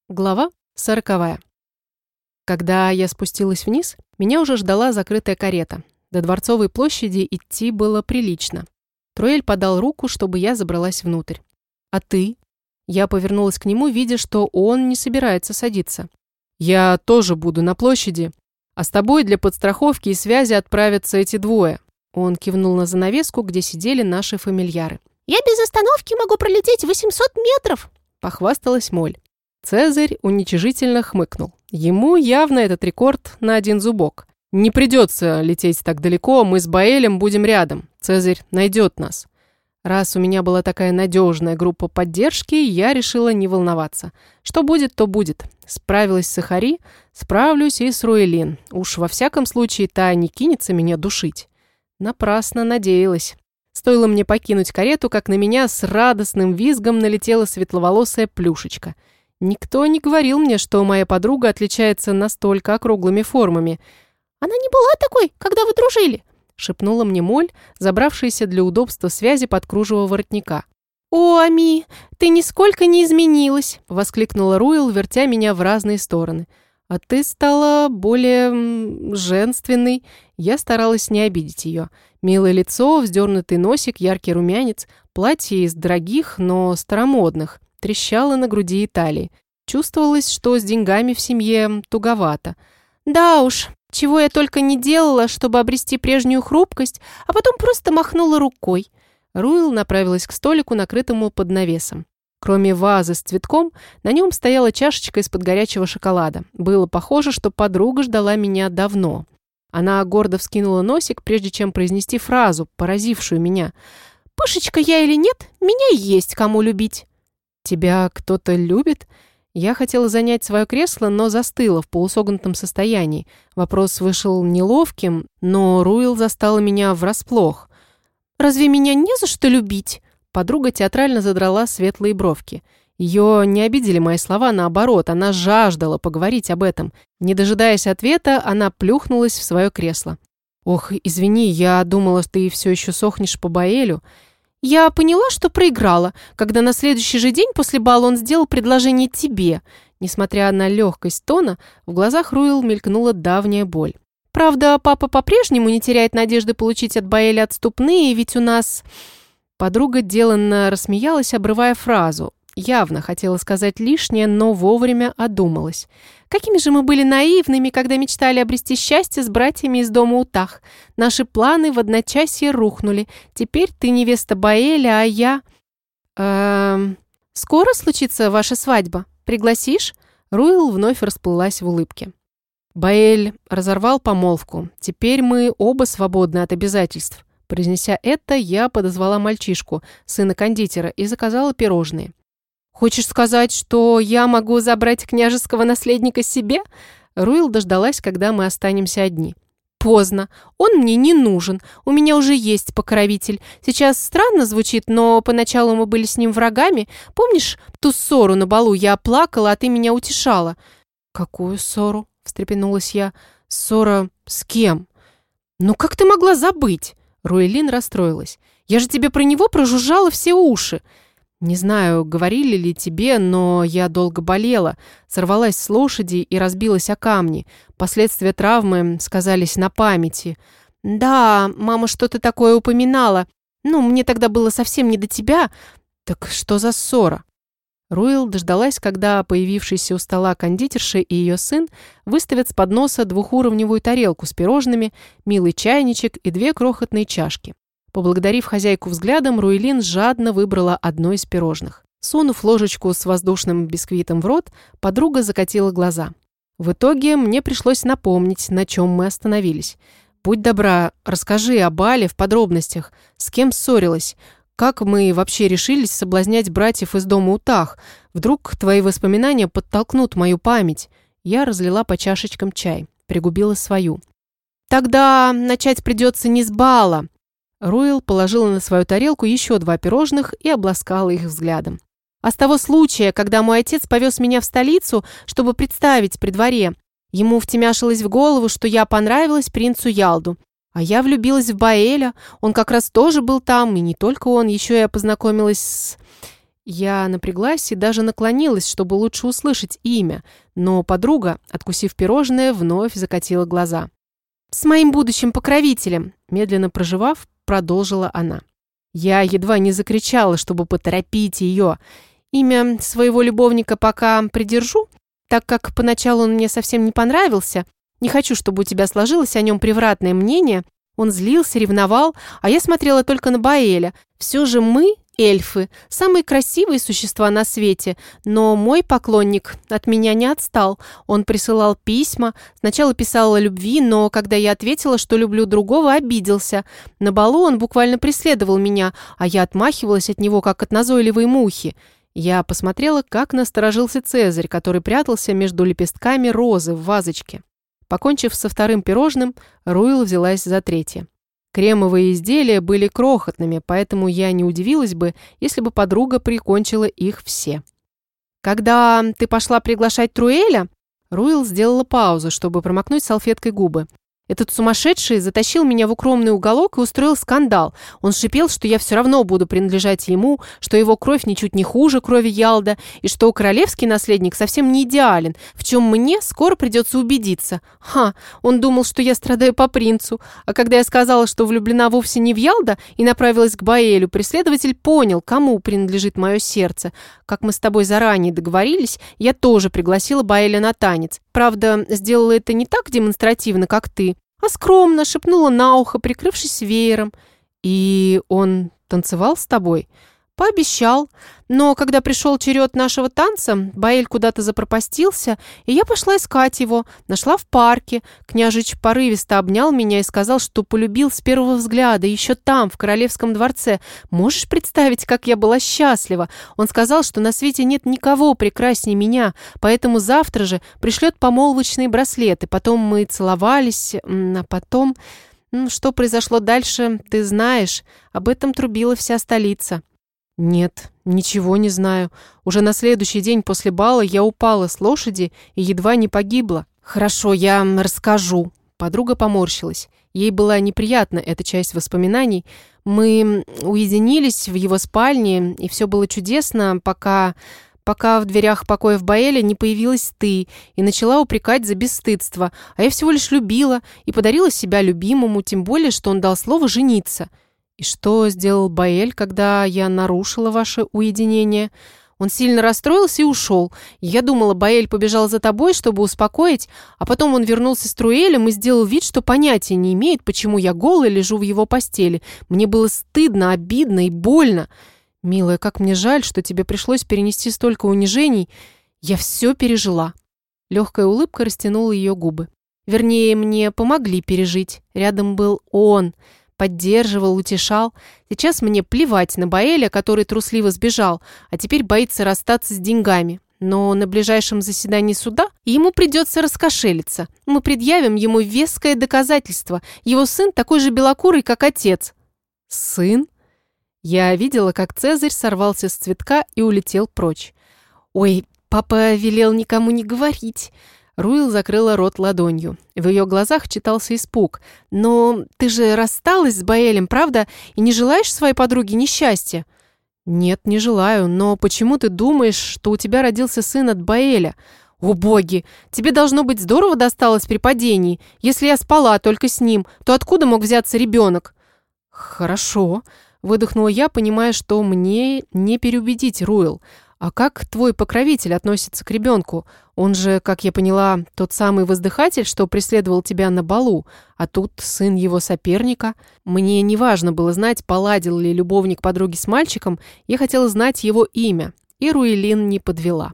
Глава 40. Когда я спустилась вниз, меня уже ждала закрытая карета. До Дворцовой площади идти было прилично. Труэль подал руку, чтобы я забралась внутрь. «А ты?» Я повернулась к нему, видя, что он не собирается садиться. «Я тоже буду на площади, а с тобой для подстраховки и связи отправятся эти двое». Он кивнул на занавеску, где сидели наши фамильяры. «Я без остановки могу пролететь 800 метров!» – похвасталась Моль. Цезарь уничижительно хмыкнул. Ему явно этот рекорд на один зубок. «Не придется лететь так далеко, мы с Баэлем будем рядом. Цезарь найдет нас». Раз у меня была такая надежная группа поддержки, я решила не волноваться. Что будет, то будет. Справилась с Сахари, справлюсь и с Руэлин. Уж во всяком случае та не кинется меня душить. Напрасно надеялась. Стоило мне покинуть карету, как на меня с радостным визгом налетела светловолосая плюшечка. Никто не говорил мне, что моя подруга отличается настолько округлыми формами. «Она не была такой, когда вы дружили», — шепнула мне Моль, забравшаяся для удобства связи под кружево воротника. «О, Ами, ты нисколько не изменилась», — воскликнула Руэл, вертя меня в разные стороны. «А ты стала более женственной». Я старалась не обидеть ее. Милое лицо, вздернутый носик, яркий румянец, платье из дорогих, но старомодных. Трещало на груди и талии. Чувствовалось, что с деньгами в семье туговато. «Да уж, чего я только не делала, чтобы обрести прежнюю хрупкость, а потом просто махнула рукой». Руэл направилась к столику, накрытому под навесом. Кроме вазы с цветком, на нем стояла чашечка из-под горячего шоколада. Было похоже, что подруга ждала меня давно. Она гордо вскинула носик, прежде чем произнести фразу, поразившую меня. «Пышечка я или нет, меня есть кому любить». «Тебя кто-то любит?» Я хотела занять свое кресло, но застыла в полусогнутом состоянии. Вопрос вышел неловким, но Руэл застала меня врасплох. «Разве меня не за что любить?» Подруга театрально задрала светлые бровки. Ее не обидели мои слова, наоборот, она жаждала поговорить об этом. Не дожидаясь ответа, она плюхнулась в свое кресло. «Ох, извини, я думала, что ты все еще сохнешь по Баэлю». «Я поняла, что проиграла, когда на следующий же день после бала он сделал предложение тебе». Несмотря на легкость тона, в глазах Руэл мелькнула давняя боль. «Правда, папа по-прежнему не теряет надежды получить от Баэля отступные, ведь у нас...» Подруга деланно рассмеялась, обрывая фразу. Явно хотела сказать лишнее, но вовремя одумалась. «Какими же мы были наивными, когда мечтали обрести счастье с братьями из дома Утах. Наши планы в одночасье рухнули. Теперь ты невеста Баэля, а я...» «Скоро случится ваша свадьба? Пригласишь?» Руэл вновь расплылась в улыбке. Баэль разорвал помолвку. Теперь мы оба свободны от обязательств. Произнеся это, я подозвала мальчишку, сына кондитера, и заказала пирожные. «Хочешь сказать, что я могу забрать княжеского наследника себе?» Руэл дождалась, когда мы останемся одни. «Поздно. Он мне не нужен. У меня уже есть покровитель. Сейчас странно звучит, но поначалу мы были с ним врагами. Помнишь ту ссору на балу? Я плакала, а ты меня утешала». «Какую ссору?» – встрепенулась я. «Ссора с кем?» «Ну как ты могла забыть?» Руэлин расстроилась. «Я же тебе про него прожужжала все уши». «Не знаю, говорили ли тебе, но я долго болела, сорвалась с лошади и разбилась о камни. Последствия травмы сказались на памяти». «Да, мама что-то такое упоминала. Ну, мне тогда было совсем не до тебя». «Так что за ссора?» Руэл дождалась, когда появившийся у стола кондитерша и ее сын выставят с подноса двухуровневую тарелку с пирожными, милый чайничек и 2 крохотные чашки. Поблагодарив хозяйку взглядом, Руэлин жадно выбрала одно из пирожных. Сунув ложечку с воздушным бисквитом в рот, подруга закатила глаза. В итоге мне пришлось напомнить, на чем мы остановились. «Будь добра, расскажи о бале в подробностях. С кем ссорилась? Как мы вообще решились соблазнять братьев из дома Утах? Вдруг твои воспоминания подтолкнут мою память?» Я разлила по чашечкам чай, пригубила свою. «Тогда начать придется не с бала». Руэл положила на свою тарелку еще 2 пирожных и обласкала их взглядом. «А с того случая, когда мой отец повез меня в столицу, чтобы представить при дворе, ему втемяшилось в голову, что я понравилась принцу Ялду. А я влюбилась в Баэля, он как раз тоже был там, и не только он, еще я познакомилась с...» Я напряглась и даже наклонилась, чтобы лучше услышать имя, но подруга, откусив пирожное, вновь закатила глаза. «С моим будущим покровителем», медленно прожевав, продолжила она. Я едва не закричала, чтобы поторопить ее. Имя своего любовника пока придержу, так как поначалу он мне совсем не понравился. Не хочу, чтобы у тебя сложилось о нем превратное мнение. Он злился, ревновал, а я смотрела только на Баэля. Все же мы, эльфы, самые красивые существа на свете, но мой поклонник от меня не отстал. Он присылал письма, сначала писал о любви, но когда я ответила, что люблю другого, обиделся. На балу он буквально преследовал меня, а я отмахивалась от него, как от назойливой мухи. Я посмотрела, как насторожился Цезарь, который прятался между лепестками розы в вазочке. Покончив со вторым пирожным, Руил взялась за третье. Кремовые изделия были крохотными, поэтому я не удивилась бы, если бы подруга прикончила их все. «Когда ты пошла приглашать Труэля?» Руил сделала паузу, чтобы промокнуть салфеткой губы. «Этот сумасшедший затащил меня в укромный уголок и устроил скандал. Он шипел, что я все равно буду принадлежать ему, что его кровь ничуть не хуже крови Ялда, и что королевский наследник совсем не идеален, в чем мне скоро придется убедиться. Он думал, что я страдаю по принцу. А когда я сказала, что влюблена вовсе не в Ялда, и направилась к Баэлю, преследователь понял, кому принадлежит мое сердце. Как мы с тобой заранее договорились, я тоже пригласила Баэля на танец. Правда, сделала это не так демонстративно, как ты, а скромно шепнула на ухо, прикрывшись веером. И он танцевал с тобой? Пообещал. Но когда пришел черед нашего танца, Баэль куда-то запропастился, и я пошла искать его. Нашла в парке. Княжич порывисто обнял меня и сказал, что полюбил с первого взгляда, еще там, в королевском дворце. Можешь представить, как я была счастлива? Он сказал, что на свете нет никого прекраснее меня, поэтому завтра же пришлет помолвочные браслеты. Потом мы целовались, а потом... Что произошло дальше, ты знаешь. Об этом трубила вся столица. «Нет, ничего не знаю. Уже на следующий день после бала я упала с лошади и едва не погибла». «Хорошо, я расскажу». Подруга поморщилась. Ей была неприятна эта часть воспоминаний. Мы уединились в его спальне, и все было чудесно, пока в дверях покоя в Баэле не появилась ты и начала упрекать за бесстыдство. А я всего лишь любила и подарила себя любимому, тем более, что он дал слово жениться. «И что сделал Баэль, когда я нарушила ваше уединение?» Он сильно расстроился и ушел. Я думала, Баэль побежал за тобой, чтобы успокоить, а потом он вернулся с Труэлем и сделал вид, что понятия не имеет, почему я голая лежу в его постели. Мне было стыдно, обидно и больно. Милая, как мне жаль, что тебе пришлось перенести столько унижений. Я все пережила». Легкая улыбка растянула ее губы. Вернее, мне помогли пережить. Рядом был он. Поддерживал, утешал. Сейчас мне плевать на Баэля, который трусливо сбежал, а теперь боится расстаться с деньгами. Но на ближайшем заседании суда ему придется раскошелиться. Мы предъявим ему веское доказательство. Его сын такой же белокурый, как отец. Сын? Я видела, как Цезарь сорвался с цветка и улетел прочь. «Ой, папа велел никому не говорить». Руил закрыла рот ладонью. В ее глазах читался испуг. «Но ты же рассталась с Баэлем, правда? И не желаешь своей подруге несчастья?» «Нет, не желаю. Но почему ты думаешь, что у тебя родился сын от Баэля?» «О боги! Тебе должно быть здорово досталось при падении. Если я спала только с ним, то откуда мог взяться ребенок?» «Хорошо», — выдохнула я, понимая, что мне не переубедить Руил. «А как твой покровитель относится к ребенку? Он же, как я поняла, тот самый воздыхатель, что преследовал тебя на балу, а тут сын его соперника. Мне не важно было знать, поладил ли любовник подруги с мальчиком, я хотела знать его имя, и Руэлин не подвела».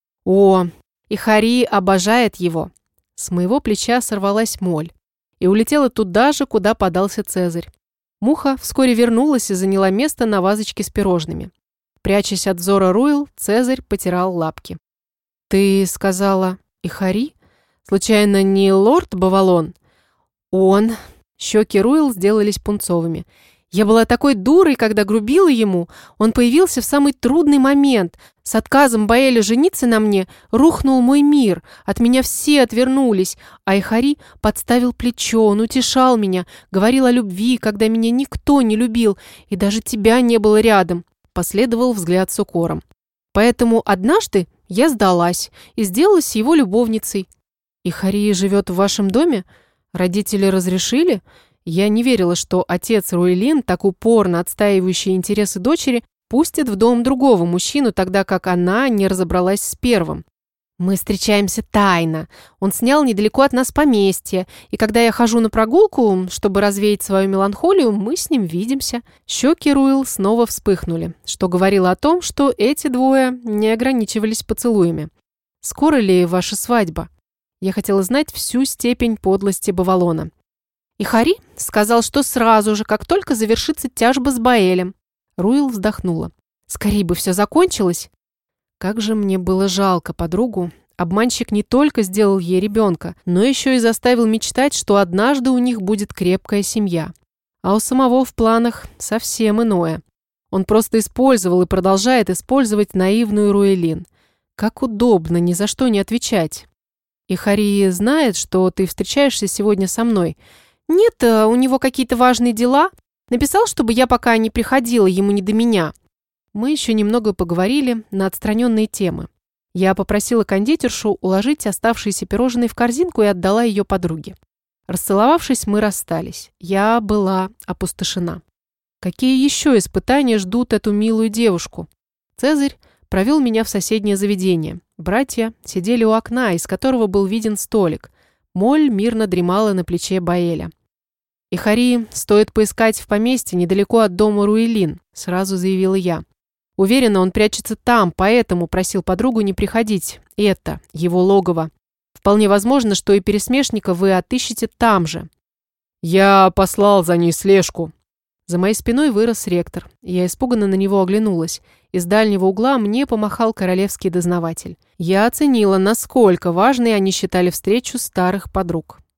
«О, и Хари обожает его». С моего плеча сорвалась моль и улетела туда же, куда подался Цезарь. Муха вскоре вернулась и заняла место на вазочке с пирожными. Прячась от взора Руил, Цезарь потирал лапки. «Ты сказала, Ихари? Случайно не лорд Бавалон?» «Он...» Щеки Руил сделались пунцовыми. «Я была такой дурой, когда грубила ему. Он появился в самый трудный момент. С отказом Баэля жениться на мне рухнул мой мир. От меня все отвернулись. А Ихари подставил плечо, он утешал меня, говорил о любви, когда меня никто не любил, и даже тебя не было рядом. Последовал взгляд с укором. Поэтому однажды я сдалась и сделалась его любовницей. И Хария живет в вашем доме? Родители разрешили? Я не верила, что отец Руэлин, так упорно отстаивающий интересы дочери, пустит в дом другого мужчину, тогда как она не разобралась с первым. Мы встречаемся тайно. Он снял недалеко от нас поместье, и когда я хожу на прогулку, чтобы развеять свою меланхолию, мы с ним видимся. Щеки Руэл снова вспыхнули, что говорило о том, что эти двое не ограничивались поцелуями. Скоро ли ваша свадьба? Я хотела знать всю степень подлости Бавалона. И Хари сказал, что сразу же, как только завершится тяжба с Баэлем. Руэл вздохнула. Скорее бы все закончилось. Как же мне было жалко подругу. Обманщик не только сделал ей ребенка, но еще и заставил мечтать, что однажды у них будет крепкая семья. А у самого в планах совсем иное. Он просто использовал и продолжает использовать наивную Руэлин. Как удобно ни за что не отвечать. И Хари знает, что ты встречаешься сегодня со мной. Нет, у него какие-то важные дела. Написал, чтобы я пока не приходила, ему не до меня. Мы еще немного поговорили на отстраненные темы. Я попросила кондитершу уложить оставшиеся пирожные в корзинку и отдала ее подруге. Расцеловавшись, мы расстались. Я была опустошена. Какие еще испытания ждут эту милую девушку? Цезарь провел меня в соседнее заведение. Братья сидели у окна, из которого был виден столик. Моль мирно дремала на плече Баэля. «И Хари стоит поискать в поместье недалеко от дома Руэлин», — сразу заявила я. Уверена, он прячется там, поэтому просил подругу не приходить. Это его логово. Вполне возможно, что и пересмешника вы отыщете там же. Я послал за ней слежку. За моей спиной вырос ректор. Я испуганно на него оглянулась. Из дальнего угла мне помахал королевский дознаватель. Я оценила, насколько важной они считали встречу старых подруг.